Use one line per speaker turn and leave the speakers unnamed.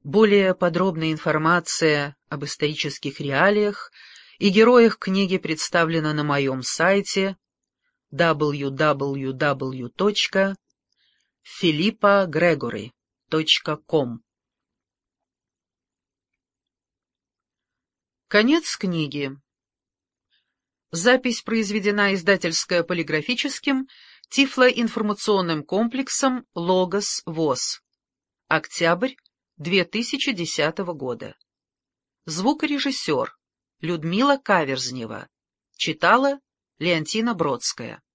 Более подробная информация об исторических реалиях и героях книги представлена на моем сайте www.philippagregory.com. Конец книги. Запись произведена издательско-полиграфическим тифлоинформационным комплексом «Логос ВОС». Октябрь 2010 года. Звукорежиссер Людмила Каверзнева. Читала Леонтина Бродская.